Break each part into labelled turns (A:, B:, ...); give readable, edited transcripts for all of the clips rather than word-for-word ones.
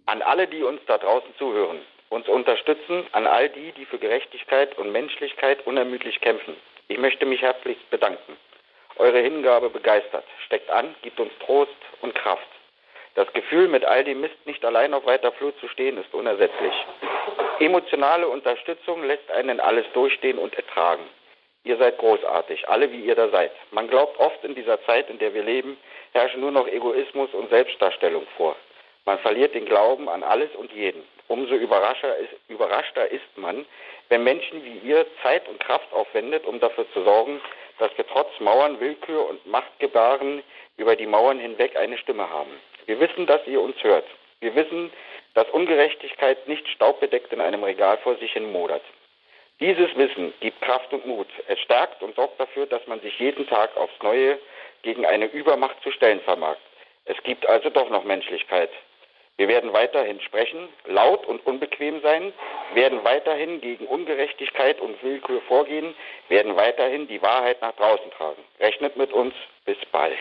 A: An alle, die uns da draußen zuhören, uns unterstützen, an all die, die für Gerechtigkeit und Menschlichkeit unermüdlich kämpfen. Ich möchte mich herzlich bedanken. Eure Hingabe begeistert, steckt an, gibt uns Trost und Kraft. Das Gefühl, mit all dem Mist nicht allein auf weiter Flur zu stehen, ist unersetzlich. Emotionale Unterstützung lässt einen alles durchstehen und ertragen. Ihr seid großartig, alle wie ihr da seid. Man glaubt oft in dieser Zeit, in der wir leben, herrschen nur noch Egoismus und Selbstdarstellung vor. Man verliert den Glauben an alles und jeden. Umso überraschter ist man, wenn Menschen wie ihr Zeit und Kraft aufwendet, um dafür zu sorgen, dass wir trotz Mauern, Willkür und Machtgebaren über die Mauern hinweg eine Stimme haben. Wir wissen, dass ihr uns hört. Wir wissen, dass Ungerechtigkeit nicht staubbedeckt in einem Regal vor sich hin modert. Dieses Wissen gibt Kraft und Mut. Es stärkt und sorgt dafür, dass man sich jeden Tag aufs Neue gegen eine Übermacht zu stellen vermag. Es gibt also doch noch Menschlichkeit. Wir werden weiterhin sprechen, laut und unbequem sein, werden weiterhin gegen Ungerechtigkeit und Willkür vorgehen, werden weiterhin die Wahrheit nach draußen tragen. Rechnet mit uns. Bis bald.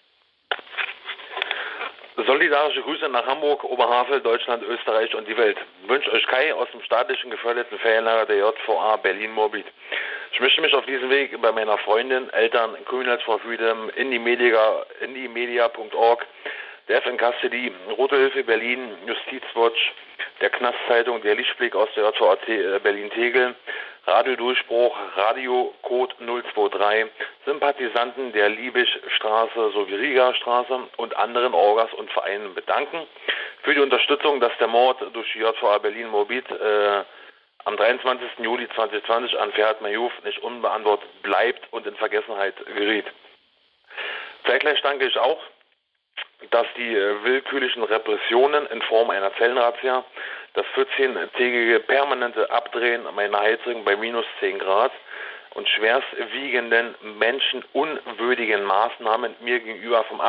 B: Solidarische Grüße nach Hamburg, Oberhavel, Deutschland, Österreich und die Welt. Wünscht euch Kai aus dem staatlichen geförderten Ferienlager der JVA Berlin-Moabit. Ich möchte mich auf diesem Weg bei meiner Freundin, Eltern, Criminals for Freedom, indiemedia.org, der FN Custody, Rote Hilfe Berlin, Justizwatch, der Knastzeitung, der Lichtblick aus der JVA Berlin-Tegel, Radiodurchbruch, Radio Code 023, Sympathisanten der Liebischstraße sowie Rigastraße und anderen Orgas und Vereinen bedanken für die Unterstützung, dass der Mord durch die JVA Berlin-Moabit am 23. Juli 2020 an Ferhat Mayouf nicht unbeantwortet bleibt und in Vergessenheit geriet. Zeitgleich danke ich auch, dass die willkürlichen Repressionen in Form einer Zellenrazzia, das 14-tägige permanente Abdrehen meiner Heizung bei minus 10 Grad und schwerstwiegenden menschenunwürdigen Maßnahmen mir gegenüber vom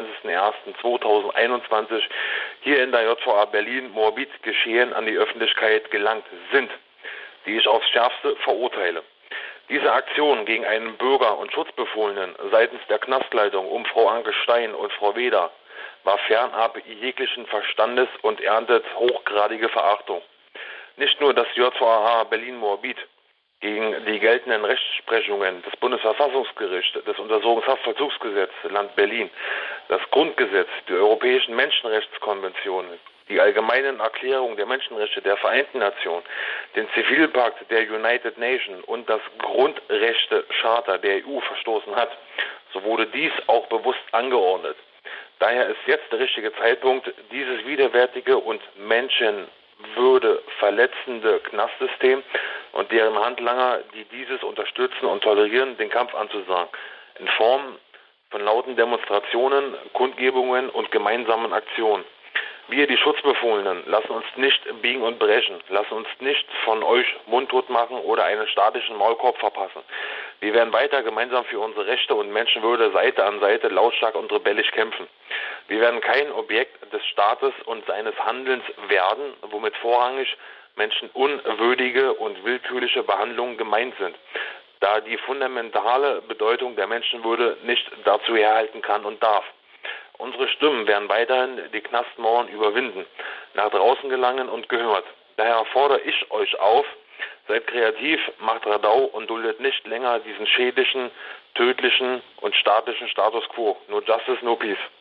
B: 28.01.2021 hier in der JVA Berlin-Moabit geschehen an die Öffentlichkeit gelangt sind, die ich aufs Schärfste verurteile. Diese Aktion gegen einen Bürger und Schutzbefohlenen seitens der Knastleitung um Frau Anke Stein und Frau Weder war fernab jeglichen Verstandes und erntet hochgradige Verachtung. Nicht nur das JVA Berlin-Moabit gegen die geltenden Rechtsprechungen des Bundesverfassungsgerichts, des Untersuchungshaftvollzugsgesetzes Land Berlin, das Grundgesetz, die Europäischen Menschenrechtskonvention, die allgemeinen Erklärungen der Menschenrechte der Vereinten Nationen, den Zivilpakt der United Nations und das Grundrechte-Charta der EU verstoßen hat, so wurde dies auch bewusst angeordnet. Daher ist jetzt der richtige Zeitpunkt, dieses widerwärtige und Menschenwürde verletzende Knastsystem und deren Handlanger, die dieses unterstützen und tolerieren, den Kampf anzusagen, in Form von lauten Demonstrationen, Kundgebungen und gemeinsamen Aktionen. Wir, die Schutzbefohlenen, lassen uns nicht biegen und brechen, lassen uns nicht von euch mundtot machen oder einen statischen Maulkorb verpassen. Wir werden weiter gemeinsam für unsere Rechte und Menschenwürde Seite an Seite lautstark und rebellisch kämpfen. Wir werden kein Objekt des Staates und seines Handelns werden, womit vorrangig menschenunwürdige und willkürliche Behandlungen gemeint sind, da die fundamentale Bedeutung der Menschenwürde nicht dazu herhalten kann und darf. Unsere Stimmen werden weiterhin die Knastmauern überwinden, nach draußen gelangen und gehört. Daher fordere ich euch auf, seid kreativ, macht Radau und duldet nicht länger diesen schädlichen, tödlichen und staatlichen Status quo. No justice, no peace.